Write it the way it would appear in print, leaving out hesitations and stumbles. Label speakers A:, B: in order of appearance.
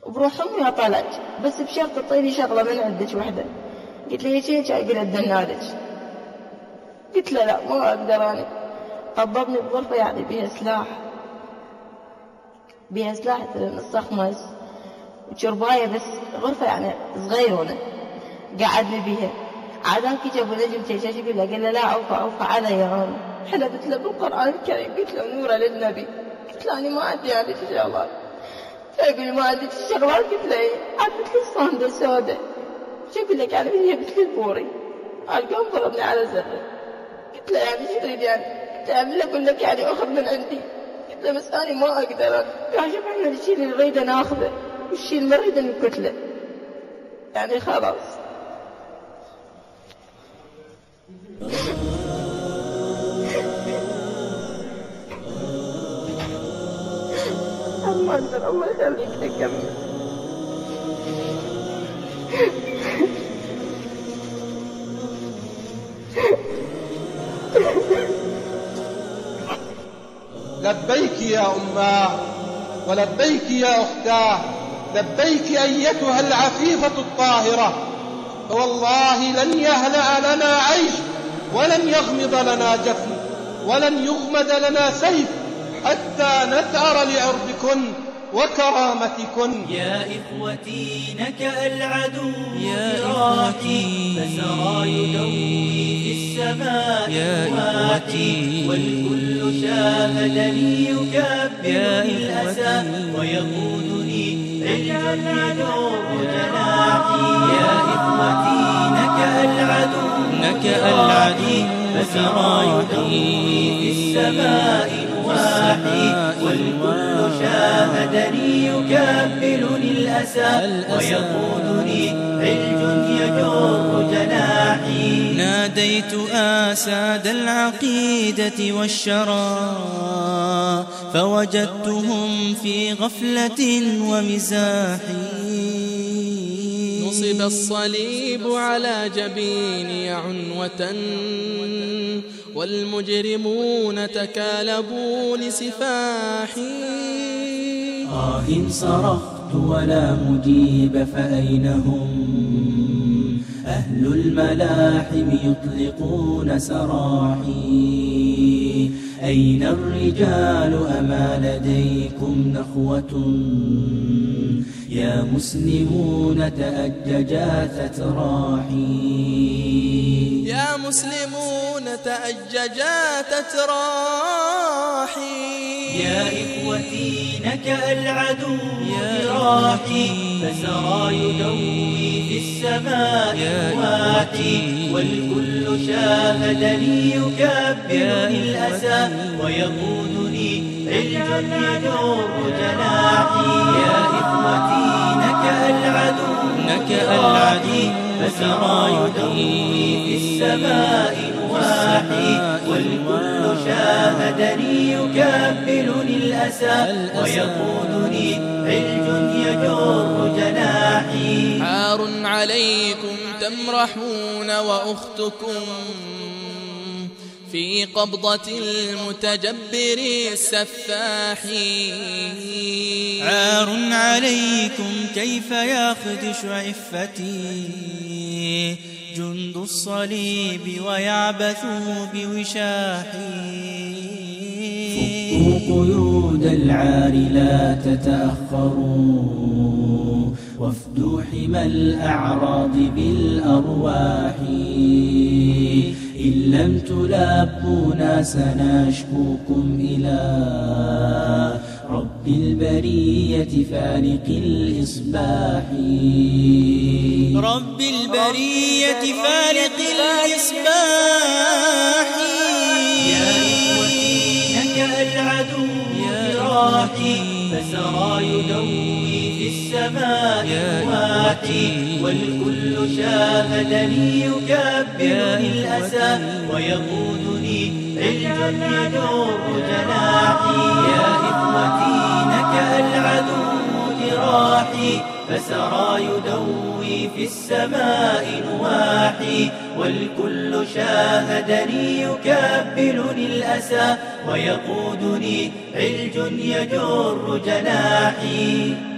A: وبروح أمي أطلعك، بس بشرط تعطيني شغلة من عندك وحدة. قلت له هيك أقول أدنالك. قلت له لا ما أقدر أنا. طببني بغرفة يعني بيها سلاح نص أخماس وشرباية، بس غرفة يعني صغيرة قعدني بيها. عاداك جابوا نجم تيجي يقول له، قال له لا أوفى علي أنا. حلفت له بالقرآن الكريم، قلت له نورة للنبي. قلت له أنا ما عندي هذه الشغلات. فيقول ما عندك الشغلات؟ قلت له إيه. عدت لي صندة سوداء، شو أقول لك يعني هي مثل البوري. قام ضربني على زره. قلت له يعني شو تريد يعني؟ قلت له أعمل أقول لك يعني أخذ من عندي. قلت له بس أنا ما أقدر. قال شوف احنا الشيء اللي نريده ناخذه والشيء اللي نريده نقتله، يعني خلاص. ما أقدر، الله يخليك أكمل.
B: لبيك يا أماه ولبيك يا أختاه، لبيك أيتها العفيفة الطاهرة، فوالله لن يهلأ لنا عيش ولن يغمض لنا جفن ولن يغمد لنا سيف حتى نثأر لعرضكن وكرامتكن.
C: يا إخوتي نكأ العدو فراقي، فسرى يدوي في السماء واحي، والكل شاهدني يكبر الأسى ويقودني علم يدور جناحي. يا إخوتي نكأ العدو فسرى يدوي في السماء واحي، والكل شاهدني يكبلني الأسى ويقودني علج يجر جناحي.
D: ناديت آساد العقيدة والشرى فوجدتهم في غفلة ومزاح.
E: نصب الصليب على جبيني عنوة والمجرمون تكالبوا لسفاحي.
C: صرخت ولا مجيب فأين هم؟ أهل الملاحم يطلقون سراحي. أين الرجال أما لديكم نخوة؟ يا مسلمون تأججات تراحي.
D: يا مسلمون تأججات تراحي.
C: يا إخوتي نكأ العدو فراقي، فسرى يدوي في السماء واحي، والكل شاهدني يكبر الأسى ويقودني علج يجر جناحي. يا إخوتي نكأ العدو فسرى يدوي في السماء واحي، والكل شاهدني يكبلني الأسى ويقودني علج يجر جناحي.
D: حار عليكم تمرحون وأختكم في قبضة المتجبر السفاح. عار عليكم كيف يخدش عفتي جند الصليب ويعبث بوشاحي.
C: فكوا قيود العار لا تتأخروا، وافدوا حمى الأعراض بالأرواح. إن لم تلابونا سنشكوكم إلى رب البرية فالق الإصباح.
D: رب البرية فالق الإصباح.
C: يا إخوتي نكأ العدو فراقي، فسرى يدوي في السماء واحي، والكل شاهدني يكبر الأسى ويقودني علج يجر جناحي. يا إخوتي نكأ العدو جراحي، فسرى يدوي في السماء نواحي، والكل شاهدني يكبلني الأسى ويقودني علج يجر جناحي.